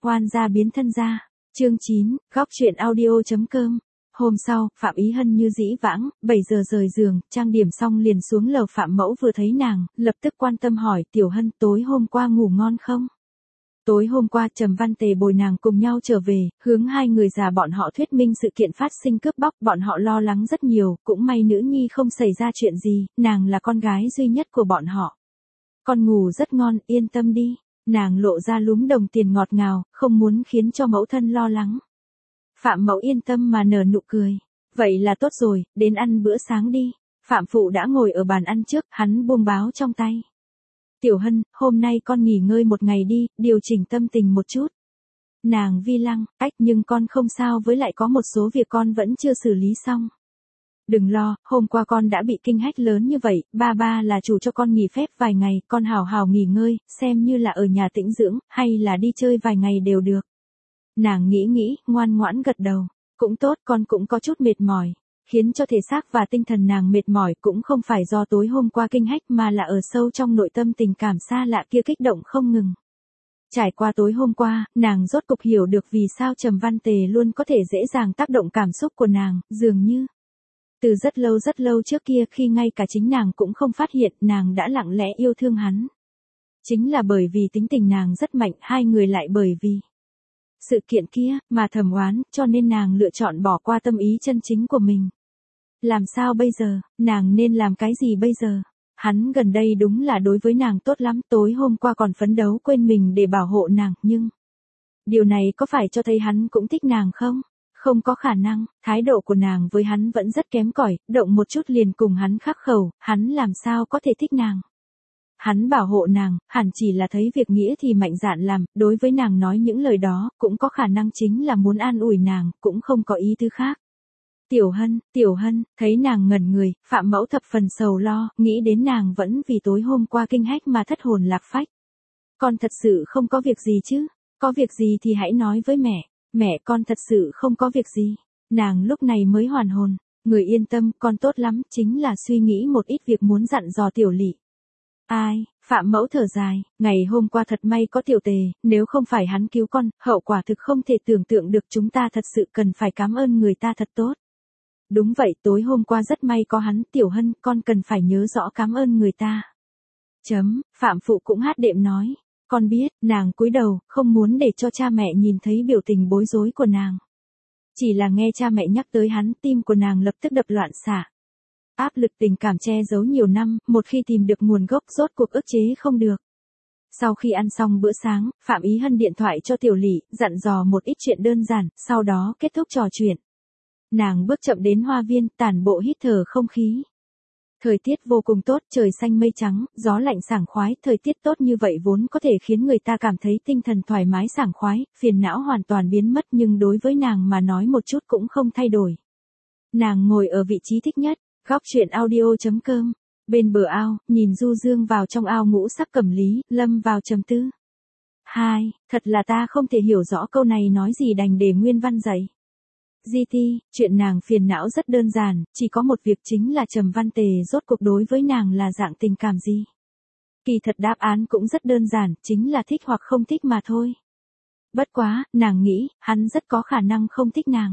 Oan gia biến thân gia. Chương 9, góc truyện audio.com. Hôm sau, Phạm Ý Hân như dĩ vãng, 7 giờ rời giường, trang điểm xong liền xuống lầu. Phạm Mẫu vừa thấy nàng, lập tức quan tâm hỏi, Tiểu Hân, tối hôm qua ngủ ngon không? Tối hôm qua Trầm Văn Tề bồi nàng cùng nhau trở về, hướng hai người già bọn họ thuyết minh sự kiện phát sinh cướp bóc, bọn họ lo lắng rất nhiều, cũng may nữ nhi không xảy ra chuyện gì, nàng là con gái duy nhất của bọn họ. Con ngủ rất ngon, yên tâm đi. Nàng lộ ra lúm đồng tiền ngọt ngào, không muốn khiến cho mẫu thân lo lắng. Phạm Mẫu yên tâm mà nở nụ cười. Vậy là tốt rồi, đến ăn bữa sáng đi. Phạm Phụ đã ngồi ở bàn ăn trước, hắn buông báo trong tay. Tiểu Hân, hôm nay con nghỉ ngơi một ngày đi, điều chỉnh tâm tình một chút. Nàng vi lăng, nhưng con không sao, với lại có một số việc con vẫn chưa xử lý xong. Đừng lo, hôm qua con đã bị kinh hách lớn như vậy, ba là chủ cho con nghỉ phép vài ngày, con hào hào nghỉ ngơi, xem như là ở nhà tĩnh dưỡng, hay là đi chơi vài ngày đều được. Nàng nghĩ, ngoan ngoãn gật đầu. Cũng tốt, con cũng có chút mệt mỏi. Khiến cho thể xác và tinh thần nàng mệt mỏi cũng không phải do tối hôm qua kinh hách mà là ở sâu trong nội tâm tình cảm xa lạ kia kích động không ngừng. Trải qua tối hôm qua, nàng rốt cục hiểu được vì sao Trầm Văn Tề luôn có thể dễ dàng tác động cảm xúc của nàng, dường như. Từ rất lâu trước kia khi ngay cả chính nàng cũng không phát hiện nàng đã lặng lẽ yêu thương hắn. Chính là bởi vì tính tình nàng rất mạnh, hai người lại bởi vì sự kiện kia mà thầm oán, cho nên nàng lựa chọn bỏ qua tâm ý chân chính của mình. Làm sao bây giờ, nàng nên làm cái gì bây giờ? Hắn gần đây đúng là đối với nàng tốt lắm, tối hôm qua còn phấn đấu quên mình để bảo hộ nàng, nhưng điều này có phải cho thấy hắn cũng thích nàng không? Không có khả năng, thái độ của nàng với hắn vẫn rất kém cỏi, động một chút liền cùng hắn khắc khẩu, hắn làm sao có thể thích nàng. Hắn bảo hộ nàng, hẳn chỉ là thấy việc nghĩa thì mạnh dạn làm, đối với nàng nói những lời đó, cũng có khả năng chính là muốn an ủi nàng, cũng không có ý tư khác. Tiểu Hân, thấy nàng ngẩn người, Phạm Mẫu thập phần sầu lo, nghĩ đến nàng vẫn vì tối hôm qua kinh hách mà thất hồn lạc phách. Con thật sự không có việc gì chứ? Có việc gì thì hãy nói với mẹ. Mẹ, con thật sự không có việc gì. Nàng lúc này mới hoàn hồn. Người yên tâm, con tốt lắm, chính là suy nghĩ một ít việc muốn dặn dò Tiểu Lỵ. Ai? Phạm Mẫu thở dài, ngày hôm qua thật may có Tiểu Tề, nếu không phải hắn cứu con, hậu quả thực không thể tưởng tượng được, chúng ta thật sự cần phải cảm ơn người ta thật tốt. Đúng vậy, tối hôm qua rất may có hắn, Tiểu Hân, con cần phải nhớ rõ cảm ơn người ta. Phạm Phụ cũng hát đệm nói. Con biết, nàng cúi đầu, không muốn để cho cha mẹ nhìn thấy biểu tình bối rối của nàng. Chỉ là nghe cha mẹ nhắc tới hắn, tim của nàng lập tức đập loạn xạ. Áp lực tình cảm che giấu nhiều năm, một khi tìm được nguồn gốc rốt cuộc ức chế không được. Sau khi ăn xong bữa sáng, Phạm Ý Hân điện thoại cho Tiểu Lỵ, dặn dò một ít chuyện đơn giản, sau đó kết thúc trò chuyện. Nàng bước chậm đến hoa viên, tản bộ hít thở không khí. Thời tiết vô cùng tốt, trời xanh mây trắng, gió lạnh sảng khoái, thời tiết tốt như vậy vốn có thể khiến người ta cảm thấy tinh thần thoải mái sảng khoái, phiền não hoàn toàn biến mất, nhưng đối với nàng mà nói một chút cũng không thay đổi. Nàng ngồi ở vị trí thích nhất, góc truyện audio.com, bên bờ ao, nhìn du dương vào trong ao ngũ sắc cẩm lý, lâm vào trầm tư. Thật là ta không thể hiểu rõ câu này nói gì, đành để nguyên văn dạy. Chuyện nàng phiền não rất đơn giản, chỉ có một việc chính là Trầm Văn Tề rốt cuộc đối với nàng là dạng tình cảm gì. Kỳ thật đáp án cũng rất đơn giản, chính là thích hoặc không thích mà thôi. Bất quá, nàng nghĩ, hắn rất có khả năng không thích nàng.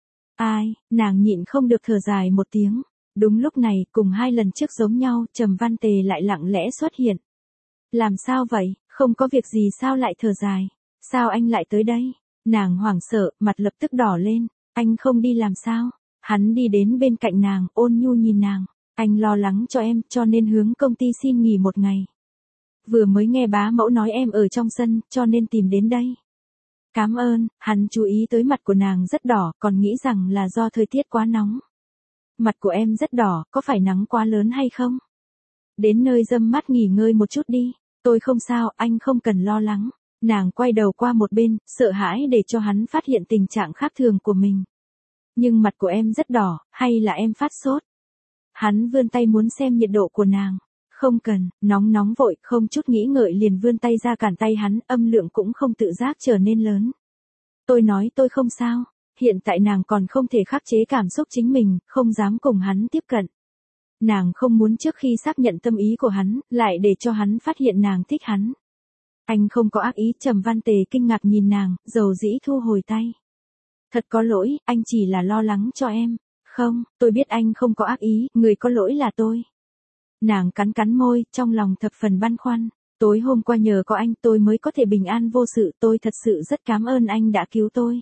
Nàng nhịn không được thở dài một tiếng. Đúng lúc này, cùng 2 lần trước giống nhau, Trầm Văn Tề lại lặng lẽ xuất hiện. Làm sao vậy, không có việc gì sao lại thở dài? Sao anh lại tới đây? Nàng hoảng sợ, mặt lập tức đỏ lên. Anh không đi làm sao? Hắn đi đến bên cạnh nàng, ôn nhu nhìn nàng. Anh lo lắng cho em, cho nên hướng công ty xin nghỉ một ngày. Vừa mới nghe bá mẫu nói em ở trong sân, cho nên tìm đến đây. Cảm ơn. Hắn chú ý tới mặt của nàng rất đỏ, còn nghĩ rằng là do thời tiết quá nóng. Mặt của em rất đỏ, có phải nắng quá lớn hay không? Đến nơi râm mát nghỉ ngơi một chút đi. Tôi không sao, anh không cần lo lắng. Nàng quay đầu qua một bên, sợ hãi để cho hắn phát hiện tình trạng khác thường của mình. Nhưng mặt của em rất đỏ, hay là em phát sốt? Hắn vươn tay muốn xem nhiệt độ của nàng. Không cần, nóng vội, không chút nghĩ ngợi liền vươn tay ra cản tay hắn, âm lượng cũng không tự giác trở nên lớn. Tôi nói tôi không sao. Hiện tại nàng còn không thể khắc chế cảm xúc chính mình, không dám cùng hắn tiếp cận. Nàng không muốn trước khi xác nhận tâm ý của hắn, lại để cho hắn phát hiện nàng thích hắn. Anh không có ác ý. Trầm Văn Tề kinh ngạc nhìn nàng, dầu dĩ thu hồi tay. Thật có lỗi, anh chỉ là lo lắng cho em. Không, tôi biết anh không có ác ý, người có lỗi là tôi. Nàng cắn cắn môi, trong lòng thập phần băn khoăn. Tối hôm qua nhờ có anh tôi mới có thể bình an vô sự, tôi thật sự rất cảm ơn anh đã cứu tôi.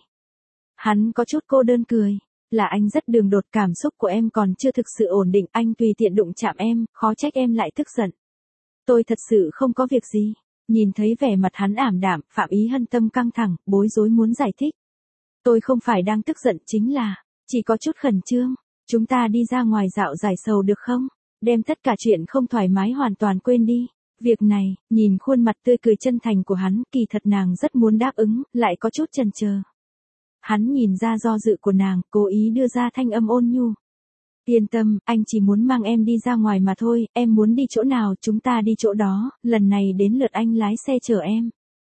Hắn có chút cô đơn cười. Là anh rất đường đột, cảm xúc của em còn chưa thực sự ổn định, anh tùy tiện đụng chạm em, khó trách em lại tức giận. Tôi thật sự không có việc gì. Nhìn thấy vẻ mặt hắn ảm đạm, Phạm Ý Hân tâm căng thẳng, bối rối muốn giải thích. Tôi không phải đang tức giận, chính là chỉ có chút khẩn trương. Chúng ta đi ra ngoài dạo giải sầu được không? Đem tất cả chuyện không thoải mái hoàn toàn quên đi. Việc này, nhìn khuôn mặt tươi cười chân thành của hắn, kỳ thật nàng rất muốn đáp ứng, lại có chút chần chờ. Hắn nhìn ra do dự của nàng, cố ý đưa ra thanh âm ôn nhu. Yên tâm, anh chỉ muốn mang em đi ra ngoài mà thôi, em muốn đi chỗ nào chúng ta đi chỗ đó, lần này đến lượt anh lái xe chở em.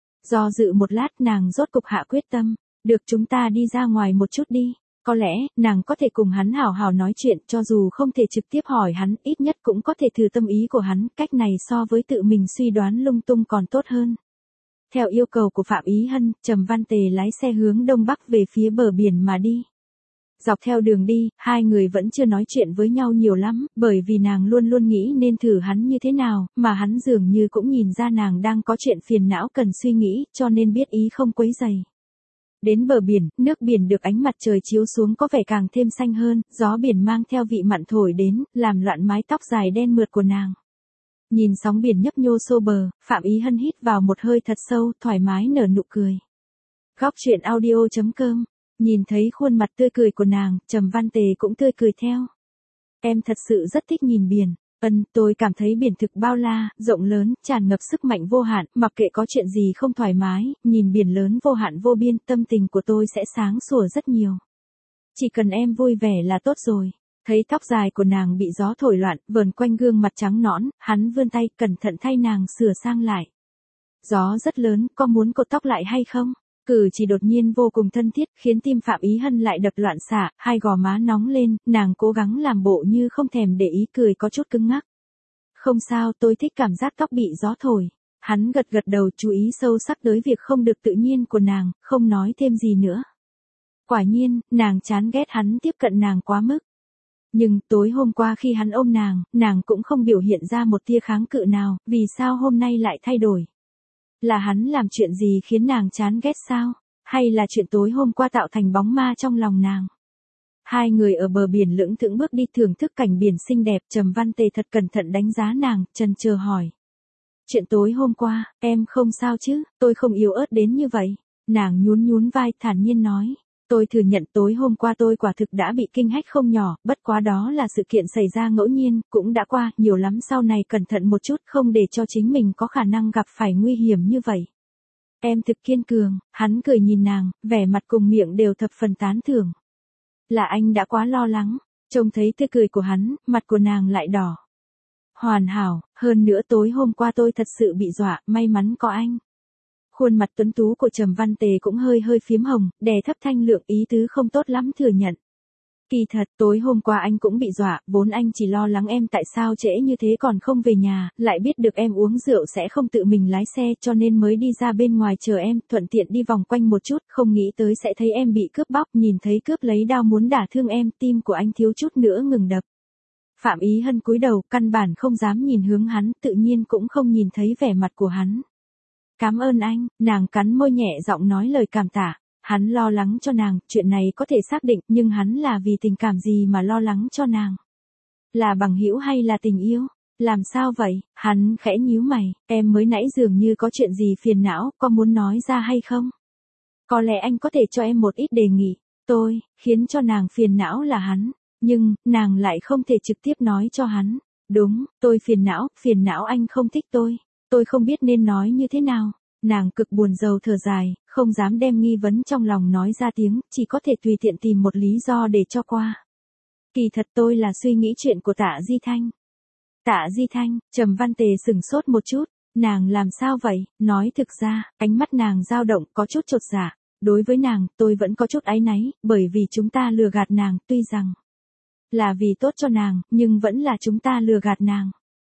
Do dự một lát nàng rốt cục hạ quyết tâm, được chúng ta đi ra ngoài một chút đi. Có lẽ, nàng có thể cùng hắn hào hào nói chuyện, cho dù không thể trực tiếp hỏi hắn, ít nhất cũng có thể thử tâm ý của hắn, cách này so với tự mình suy đoán lung tung còn tốt hơn. Theo yêu cầu của Phạm Ý Hân, Trầm Văn Tề lái xe hướng đông bắc về phía bờ biển mà đi. Dọc theo đường đi, hai người vẫn chưa nói chuyện với nhau nhiều lắm, bởi vì nàng luôn luôn nghĩ nên thử hắn như thế nào, mà hắn dường như cũng nhìn ra nàng đang có chuyện phiền não cần suy nghĩ, cho nên biết ý không quấy rầy. Đến bờ biển, nước biển được ánh mặt trời chiếu xuống có vẻ càng thêm xanh hơn, gió biển mang theo vị mặn thổi đến, làm loạn mái tóc dài đen mượt của nàng. Nhìn sóng biển nhấp nhô xô bờ, Phạm Ý Hân hít vào một hơi thật sâu, thoải mái nở nụ cười. Góc truyện audio.com. Nhìn thấy khuôn mặt tươi cười của nàng, Trầm Văn Tề cũng tươi cười theo. Em thật sự rất thích nhìn biển. Tôi cảm thấy biển thực bao la, rộng lớn, tràn ngập sức mạnh vô hạn, mặc kệ có chuyện gì không thoải mái, nhìn biển lớn vô hạn vô biên, tâm tình của tôi sẽ sáng sủa rất nhiều. Chỉ cần em vui vẻ là tốt rồi. Thấy tóc dài của nàng bị gió thổi loạn, vờn quanh gương mặt trắng nõn, hắn vươn tay cẩn thận thay nàng sửa sang lại. Gió rất lớn, có muốn cột tóc lại hay không? Cử chỉ đột nhiên vô cùng thân thiết, khiến tim Phạm Ý Hân lại đập loạn xạ, hai gò má nóng lên, nàng cố gắng làm bộ như không thèm để ý, cười có chút cứng ngắc. Không sao, tôi thích cảm giác tóc bị gió thổi. Hắn gật gật đầu, chú ý sâu sắc tới việc không được tự nhiên của nàng, không nói thêm gì nữa. Quả nhiên, nàng chán ghét hắn tiếp cận nàng quá mức. Nhưng tối hôm qua khi hắn ôm nàng cũng không biểu hiện ra một tia kháng cự nào, vì sao hôm nay lại thay đổi? Là hắn làm chuyện gì khiến nàng chán ghét sao? Hay là chuyện tối hôm qua tạo thành bóng ma trong lòng nàng? Hai người ở bờ biển lững thững bước đi thưởng thức cảnh biển xinh đẹp, Trầm Văn Tề thật cẩn thận đánh giá nàng, chần chờ hỏi. Chuyện tối hôm qua, em không sao chứ, tôi không yếu ớt đến như vậy. Nàng nhún nhún vai thản nhiên nói. Tôi thừa nhận tối hôm qua tôi quả thực đã bị kinh hách không nhỏ, bất quá đó là sự kiện xảy ra ngẫu nhiên, cũng đã qua, nhiều lắm sau này cẩn thận một chút không để cho chính mình có khả năng gặp phải nguy hiểm như vậy. Em thực kiên cường, hắn cười nhìn nàng, vẻ mặt cùng miệng đều thập phần tán thưởng. Là anh đã quá lo lắng, trông thấy tươi cười của hắn, mặt của nàng lại đỏ. Hoàn hảo, hơn nữa tối hôm qua tôi thật sự bị dọa, may mắn có anh. Khuôn mặt tuấn tú của Trầm Văn Tề cũng hơi phím hồng, đè thấp thanh lượng, ý tứ không tốt lắm thừa nhận. Kỳ thật, tối hôm qua anh cũng bị dọa, vốn anh chỉ lo lắng em tại sao trễ như thế còn không về nhà, lại biết được em uống rượu sẽ không tự mình lái xe cho nên mới đi ra bên ngoài chờ em, thuận tiện đi vòng quanh một chút, không nghĩ tới sẽ thấy em bị cướp bóc, nhìn thấy cướp lấy đao muốn đả thương em, tim của anh thiếu chút nữa ngừng đập. Phạm Ý Hân cúi đầu, căn bản không dám nhìn hướng hắn, tự nhiên cũng không nhìn thấy vẻ mặt của hắn. Cảm ơn anh, nàng cắn môi nhẹ giọng nói lời cảm tạ. Hắn lo lắng cho nàng, chuyện này có thể xác định, nhưng hắn là vì tình cảm gì mà lo lắng cho nàng? Là bằng hữu hay là tình yêu? Làm sao vậy? Hắn khẽ nhíu mày, em mới nãy dường như có chuyện gì phiền não, có muốn nói ra hay không? Có lẽ anh có thể cho em một ít đề nghị. Tôi, khiến cho nàng phiền não là hắn, nhưng, nàng lại không thể trực tiếp nói cho hắn. Đúng, tôi phiền não anh không thích tôi không biết nên nói như thế nào. Nàng cực buồn rầu thở dài, không dám đem nghi vấn trong lòng nói ra tiếng, chỉ có thể tùy tiện tìm một lý do để cho qua. Kỳ thật tôi là suy nghĩ chuyện của Tạ Di Thanh. Tạ Di Thanh, Trầm Văn Tề sửng sốt một chút, nàng làm sao vậy? Nói thực ra, ánh mắt nàng dao động có chút chột dạ. Đối với nàng, tôi vẫn có chút áy náy, bởi vì chúng ta lừa gạt nàng, tuy rằng là vì tốt cho nàng, nhưng vẫn là chúng ta lừa gạt nàng.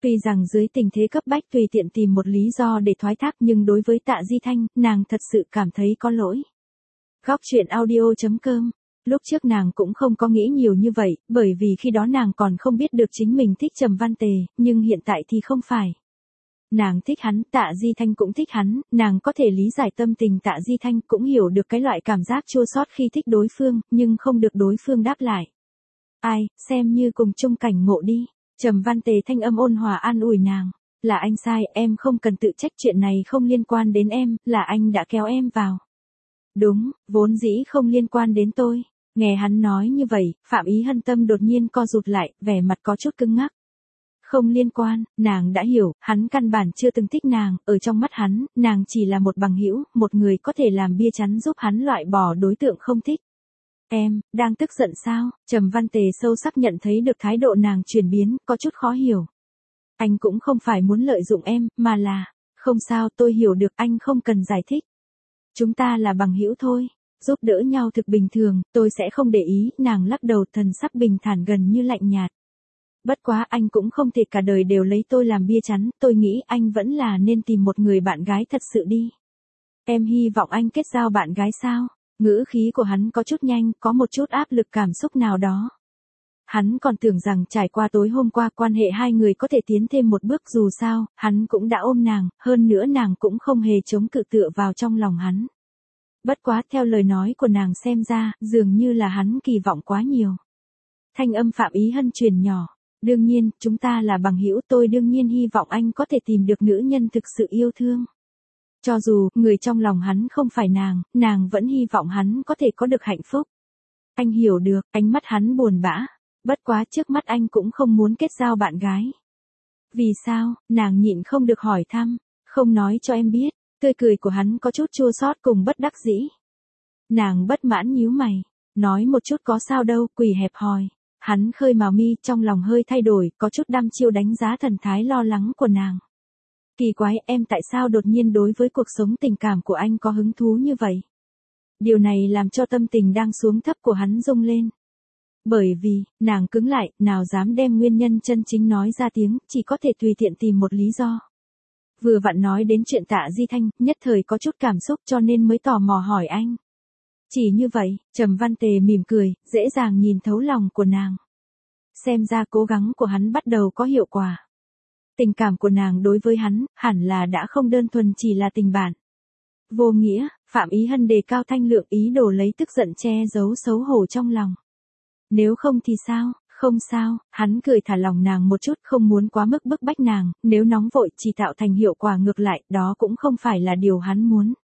Tuy rằng dưới tình thế cấp bách tùy tiện tìm một lý do để thoái thác nhưng đối với Tạ Di Thanh, nàng thật sự cảm thấy có lỗi. Góc truyện audio.com. Lúc trước nàng cũng không có nghĩ nhiều như vậy, bởi vì khi đó nàng còn không biết được chính mình thích Trầm Văn Tề, nhưng hiện tại thì không phải. Nàng thích hắn, Tạ Di Thanh cũng thích hắn, nàng có thể lý giải tâm tình Tạ Di Thanh, cũng hiểu được cái loại cảm giác chua xót khi thích đối phương, nhưng không được đối phương đáp lại. Ai, xem như cùng chung cảnh ngộ đi. Trầm Văn Tề thanh âm ôn hòa an ủi nàng. Là anh sai, em không cần tự trách, chuyện này không liên quan đến em, là anh đã kéo em vào. Đúng, vốn dĩ không liên quan đến tôi. Nghe hắn nói như vậy, Phạm Ý Hân tâm đột nhiên co rụt lại, vẻ mặt có chút cứng ngắc. Không liên quan, nàng đã hiểu, hắn căn bản chưa từng thích nàng, ở trong mắt hắn, nàng chỉ là một bằng hữu, một người có thể làm bia chắn giúp hắn loại bỏ đối tượng không thích. Em, đang tức giận sao? Trầm Văn Tề sâu sắc nhận thấy được thái độ nàng chuyển biến, có chút khó hiểu. Anh cũng không phải muốn lợi dụng em, mà là, không sao, tôi hiểu được, anh không cần giải thích. Chúng ta là bằng hữu thôi, giúp đỡ nhau thực bình thường, tôi sẽ không để ý, nàng lắc đầu, thần sắc bình thản gần như lạnh nhạt. Bất quá anh cũng không thể cả đời đều lấy tôi làm bia chắn, tôi nghĩ anh vẫn là nên tìm một người bạn gái thật sự đi. Em hy vọng anh kết giao bạn gái sao? Ngữ khí của hắn có chút nhanh, có một chút áp lực cảm xúc nào đó. Hắn còn tưởng rằng trải qua tối hôm qua quan hệ hai người có thể tiến thêm một bước, dù sao, hắn cũng đã ôm nàng, hơn nữa nàng cũng không hề chống cự tựa vào trong lòng hắn. Bất quá theo lời nói của nàng xem ra, dường như là hắn kỳ vọng quá nhiều. Thanh âm Phạm Ý Hân truyền nhỏ. Đương nhiên, chúng ta là bằng hữu, tôi đương nhiên hy vọng anh có thể tìm được nữ nhân thực sự yêu thương. Cho dù, người trong lòng hắn không phải nàng vẫn hy vọng hắn có thể có được hạnh phúc. Anh hiểu được, ánh mắt hắn buồn bã. Bất quá trước mắt anh cũng không muốn kết giao bạn gái. Vì sao, nàng nhịn không được hỏi thăm, không nói cho em biết, tươi cười của hắn có chút chua xót cùng bất đắc dĩ. Nàng bất mãn nhíu mày, nói một chút có sao đâu, quỷ hẹp hòi. Hắn khơi mào mi, trong lòng hơi thay đổi, có chút đăm chiêu đánh giá thần thái lo lắng của nàng. Kỳ quái, em tại sao đột nhiên đối với cuộc sống tình cảm của anh có hứng thú như vậy? Điều này làm cho tâm tình đang xuống thấp của hắn rung lên. Bởi vì, nàng cứng lại, nào dám đem nguyên nhân chân chính nói ra tiếng, chỉ có thể tùy tiện tìm một lý do. Vừa vặn nói đến chuyện Tạ Di Thanh, nhất thời có chút cảm xúc cho nên mới tò mò hỏi anh. Chỉ như vậy, Trầm Văn Tề mỉm cười, dễ dàng nhìn thấu lòng của nàng. Xem ra cố gắng của hắn bắt đầu có hiệu quả. Tình cảm của nàng đối với hắn, hẳn là đã không đơn thuần chỉ là tình bạn. Vô nghĩa, Phạm Ý Hân đề cao thanh lượng, ý đồ lấy tức giận che giấu xấu hổ trong lòng. Nếu không thì sao, không sao, hắn cười thả lòng nàng một chút, không muốn quá mức bức bách nàng, nếu nóng vội chỉ tạo thành hiệu quả ngược lại, đó cũng không phải là điều hắn muốn.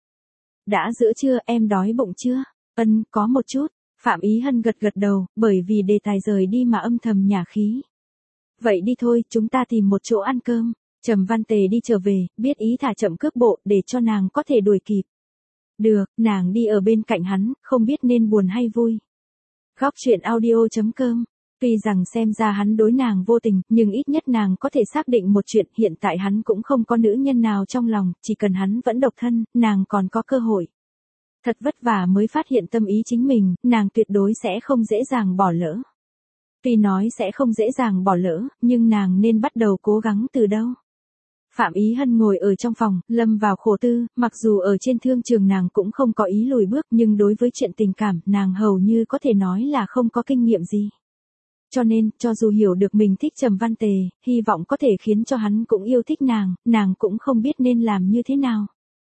Đã giữa trưa, em đói bụng chưa? Có một chút. Phạm Ý Hân gật gật đầu, bởi vì đề tài rời đi mà âm thầm nhả khí. Vậy đi thôi, chúng ta tìm một chỗ ăn cơm. Trầm Văn Tề đi trở về, biết ý thả chậm cước bộ để cho nàng có thể đuổi kịp. Được, nàng đi ở bên cạnh hắn, không biết nên buồn hay vui. Góc truyện audio.com. Tuy rằng xem ra hắn đối nàng vô tình, nhưng ít nhất nàng có thể xác định một chuyện, hiện tại hắn cũng không có nữ nhân nào trong lòng, chỉ cần hắn vẫn độc thân, nàng còn có cơ hội. Thật vất vả mới phát hiện tâm ý chính mình, nàng tuyệt đối sẽ không dễ dàng bỏ lỡ. Tuy nói sẽ không dễ dàng bỏ lỡ, nhưng nàng nên bắt đầu cố gắng từ đâu. Phạm Ý Hân ngồi ở trong phòng, lâm vào khổ tư, mặc dù ở trên thương trường nàng cũng không có ý lùi bước, nhưng đối với chuyện tình cảm, nàng hầu như có thể nói là không có kinh nghiệm gì. Cho nên, cho dù hiểu được mình thích Trầm Văn Tề, hy vọng có thể khiến cho hắn cũng yêu thích nàng cũng không biết nên làm như thế nào.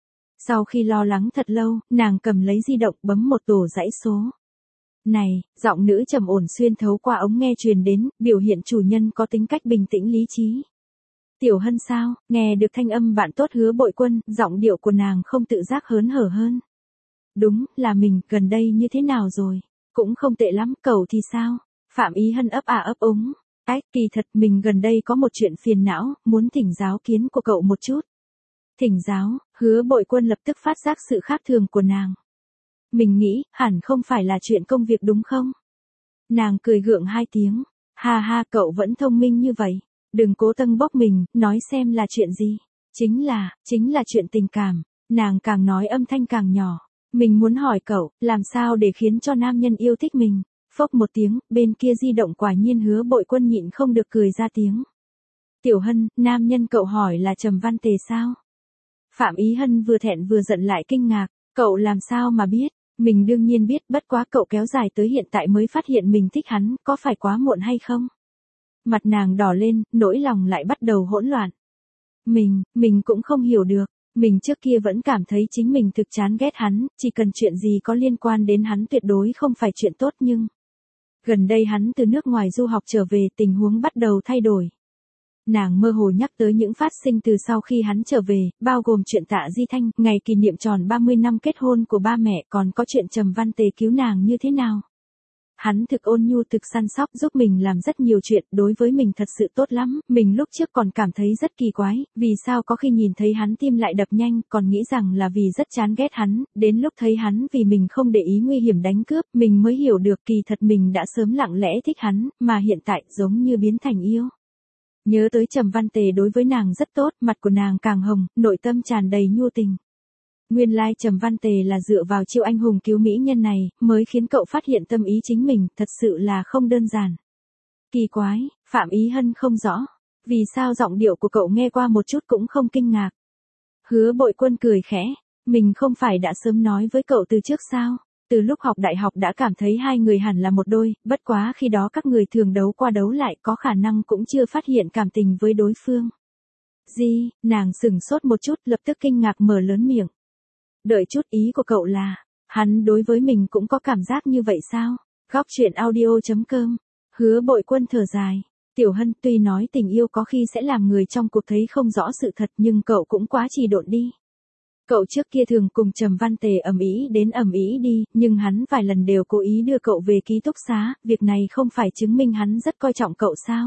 Sau khi lo lắng thật lâu, nàng cầm lấy di động bấm một tổ dãy số. Này, giọng nữ trầm ổn xuyên thấu qua ống nghe truyền đến, biểu hiện chủ nhân có tính cách bình tĩnh lý trí. Tiểu Hân sao, nghe được thanh âm bạn tốt Hứa Bội Quân, giọng điệu của nàng không tự giác hớn hở hơn. Đúng, là mình, gần đây như thế nào rồi? Cũng không tệ lắm, cậu thì sao? Phạm Ý Hân ấp ấp úng. Kỳ thật mình gần đây có một chuyện phiền não, muốn thỉnh giáo kiến của cậu một chút. Thỉnh giáo, Hứa Bội Quân lập tức phát giác sự khác thường của nàng. Mình nghĩ, hẳn không phải là chuyện công việc đúng không? Nàng cười gượng hai tiếng. Ha ha, cậu vẫn thông minh như vậy. Đừng cố tâng bốc mình, nói xem là chuyện gì. Chính là chuyện tình cảm. Nàng càng nói âm thanh càng nhỏ. Mình muốn hỏi cậu, làm sao để khiến cho nam nhân yêu thích mình? Phốc một tiếng, bên kia di động quả nhiên Hứa Bội Quân nhịn không được cười ra tiếng. Tiểu Hân, nam nhân cậu hỏi là Trầm Văn Tề sao? Phạm Ý Hân vừa thẹn vừa giận lại kinh ngạc, cậu làm sao mà biết? Mình đương nhiên biết, bất quá cậu kéo dài tới hiện tại mới phát hiện mình thích hắn, có phải quá muộn hay không? Mặt nàng đỏ lên, nỗi lòng lại bắt đầu hỗn loạn. Mình cũng không hiểu được. Mình trước kia vẫn cảm thấy chính mình thực chán ghét hắn, chỉ cần chuyện gì có liên quan đến hắn tuyệt đối không phải chuyện tốt nhưng... Gần đây hắn từ nước ngoài du học trở về, tình huống bắt đầu thay đổi. Nàng mơ hồ nhắc tới những phát sinh từ sau khi hắn trở về, bao gồm chuyện Tạ Di Thanh, ngày kỷ niệm tròn 30 năm kết hôn của ba mẹ, còn có chuyện Trầm Văn Tề cứu nàng như thế nào. Hắn thực ôn nhu, thực săn sóc, giúp mình làm rất nhiều chuyện, đối với mình thật sự tốt lắm. Mình lúc trước còn cảm thấy rất kỳ quái, vì sao có khi nhìn thấy hắn tim lại đập nhanh, còn nghĩ rằng là vì rất chán ghét hắn, đến lúc thấy hắn vì mình không để ý nguy hiểm đánh cướp, mình mới hiểu được kỳ thật mình đã sớm lặng lẽ thích hắn, mà hiện tại giống như biến thành yêu. Nhớ tới Trầm Văn Tề đối với nàng rất tốt, mặt của nàng càng hồng, nội tâm tràn đầy nhu tình. Nguyên lai Trầm Văn Tề là dựa vào chiêu anh hùng cứu mỹ nhân này, mới khiến cậu phát hiện tâm ý chính mình, thật sự là không đơn giản. Kỳ quái, Phạm Ý Hân không rõ. Vì sao giọng điệu của cậu nghe qua một chút cũng không kinh ngạc. Hứa Bội Quân cười khẽ, mình không phải đã sớm nói với cậu từ trước sao? Từ lúc học đại học đã cảm thấy hai người hẳn là một đôi, bất quá khi đó các người thường đấu qua đấu lại, có khả năng cũng chưa phát hiện cảm tình với đối phương. Gì, nàng sửng sốt một chút, lập tức kinh ngạc mở lớn miệng. Đợi chút, ý của cậu là, hắn đối với mình cũng có cảm giác như vậy sao? Góc truyện audio.com. Hứa Bội Quân thở dài. Tiểu Hân, tuy nói tình yêu có khi sẽ làm người trong cuộc thấy không rõ sự thật, nhưng cậu cũng quá trì độn đi. Cậu trước kia thường cùng Trầm Văn Tề ầm ĩ đến ầm ĩ đi, nhưng hắn vài lần đều cố ý đưa cậu về ký túc xá, việc này không phải chứng minh hắn rất coi trọng cậu sao?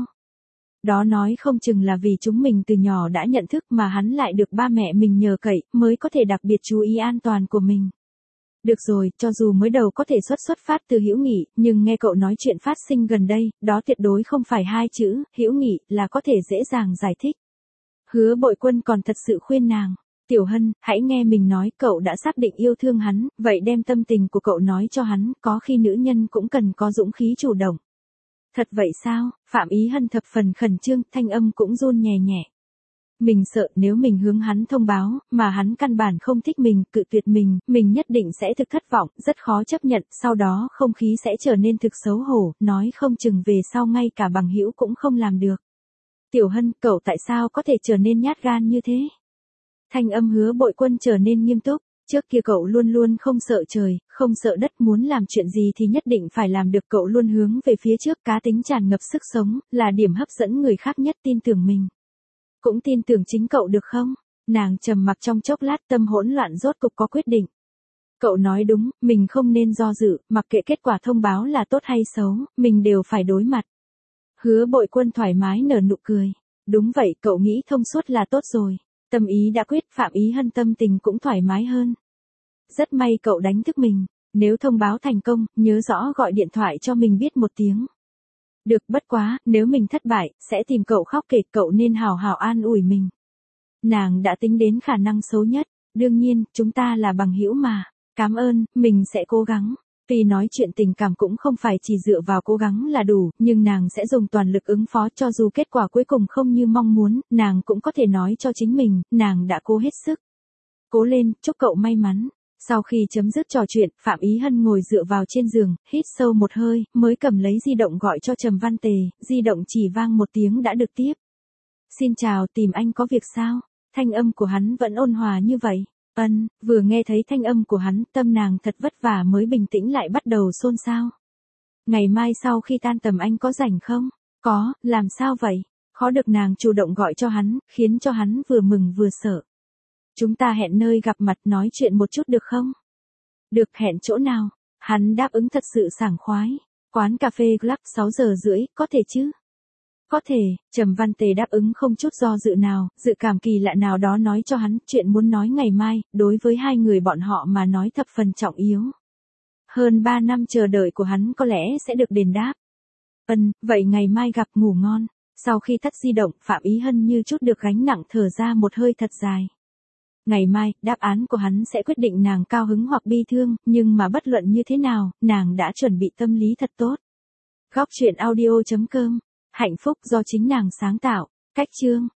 Đó nói không chừng là vì chúng mình từ nhỏ đã nhận thức mà hắn lại được ba mẹ mình nhờ cậy, mới có thể đặc biệt chú ý an toàn của mình. Được rồi, cho dù mới đầu có thể xuất phát từ hữu nghị, nhưng nghe cậu nói chuyện phát sinh gần đây, đó tuyệt đối không phải hai chữ, hữu nghị, là có thể dễ dàng giải thích. Hứa Bội Quân còn thật sự khuyên nàng. Tiểu Hân, hãy nghe mình nói, cậu đã xác định yêu thương hắn, vậy đem tâm tình của cậu nói cho hắn, có khi nữ nhân cũng cần có dũng khí chủ động. Thật vậy sao? Phạm Ý Hân thập phần khẩn trương, thanh âm cũng run nhẹ nhẹ. Mình sợ nếu mình hướng hắn thông báo, mà hắn căn bản không thích mình, cự tuyệt mình nhất định sẽ thực thất vọng, rất khó chấp nhận, sau đó không khí sẽ trở nên thực xấu hổ, nói không chừng về sau ngay cả bằng hữu cũng không làm được. Tiểu Hân, cậu tại sao có thể trở nên nhát gan như thế? Thanh âm Hứa Bội Quân trở nên nghiêm túc, trước kia cậu luôn luôn không sợ trời, không sợ đất, muốn làm chuyện gì thì nhất định phải làm được, cậu luôn hướng về phía trước, cá tính tràn ngập sức sống, là điểm hấp dẫn người khác nhất, tin tưởng mình. Cũng tin tưởng chính cậu được không? Nàng trầm mặc trong chốc lát, tâm hỗn loạn rốt cục có quyết định. Cậu nói đúng, mình không nên do dự, mặc kệ kết quả thông báo là tốt hay xấu, mình đều phải đối mặt. Hứa Bội Quân thoải mái nở nụ cười. Đúng vậy, cậu nghĩ thông suốt là tốt rồi. Tâm ý đã quyết, Phạm Ý Hân tâm tình cũng thoải mái hơn. Rất may cậu đánh thức mình, nếu thông báo thành công, nhớ rõ gọi điện thoại cho mình biết một tiếng. Được, bất quá, nếu mình thất bại, sẽ tìm cậu khóc kể, cậu nên hào hào an ủi mình. Nàng đã tính đến khả năng xấu nhất, đương nhiên, chúng ta là bằng hữu mà. Cảm ơn, mình sẽ cố gắng. Tuy nói chuyện tình cảm cũng không phải chỉ dựa vào cố gắng là đủ, nhưng nàng sẽ dùng toàn lực ứng phó, cho dù kết quả cuối cùng không như mong muốn, nàng cũng có thể nói cho chính mình, nàng đã cố hết sức. Cố lên, chúc cậu may mắn. Sau khi chấm dứt trò chuyện, Phạm Ý Hân ngồi dựa vào trên giường, hít sâu một hơi, mới cầm lấy di động gọi cho Trầm Văn Tề, di động chỉ vang một tiếng đã được tiếp. Xin chào, tìm anh có việc sao? Thanh âm của hắn vẫn ôn hòa như vậy. Vừa nghe thấy thanh âm của hắn, tâm nàng thật vất vả mới bình tĩnh lại bắt đầu xôn xao. Ngày mai sau khi tan tầm anh có rảnh không? Có, làm sao vậy? Khó được nàng chủ động gọi cho hắn, khiến cho hắn vừa mừng vừa sợ. Chúng ta hẹn nơi gặp mặt nói chuyện một chút được không? Được, hẹn chỗ nào? Hắn đáp ứng thật sự sảng khoái. Quán cà phê Club 6 giờ rưỡi, có thể chứ? Có thể, Trầm Văn Tề đáp ứng không chút do dự nào, dự cảm kỳ lạ nào đó nói cho hắn, chuyện muốn nói ngày mai, đối với hai người bọn họ mà nói thập phần trọng yếu. Hơn 3 năm chờ đợi của hắn có lẽ sẽ được đền đáp. Vậy ngày mai gặp, ngủ ngon. Sau khi tắt di động, Phạm Ý Hân như chút được gánh nặng thở ra một hơi thật dài. Ngày mai, đáp án của hắn sẽ quyết định nàng cao hứng hoặc bi thương, nhưng mà bất luận như thế nào, nàng đã chuẩn bị tâm lý thật tốt. Góc truyện audio.com. Hạnh phúc do chính nàng sáng tạo. Cách chương